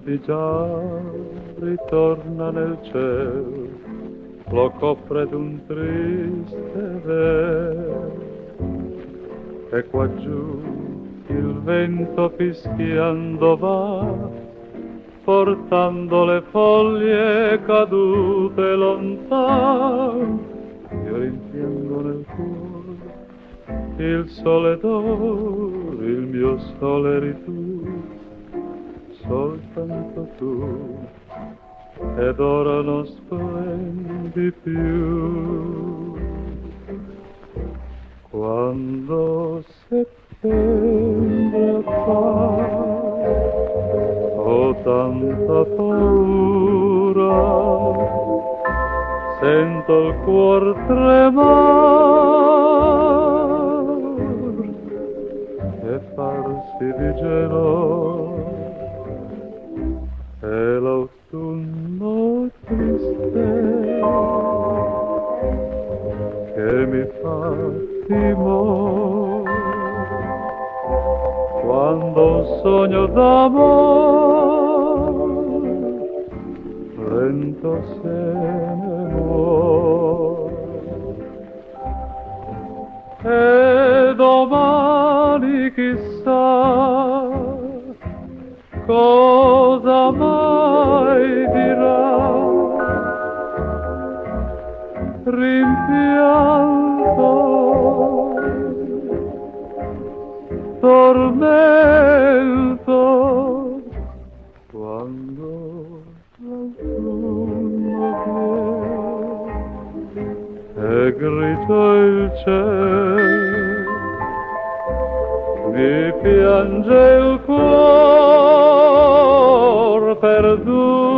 di già ritorna nel cielo, lo copre d'un triste velo, e qua giù il vento fischiando va, portando le foglie cadute lontano. Io rimpiango nel cuore il sole d'oro, il mio sole eri tu, soltanto tu, ed ora non splendi più. Quando settembre fa, ho tanta paura, sento il cuor tremar e farsi di gelo, e l'autunno triste che mi fa timore, quando un sogno d'amore lento se ne muore. E domani chissà cosa mai dirà, rimpianto, tormento, quando l'autunno viene e grigio il cielo, mi piange il cuore perduto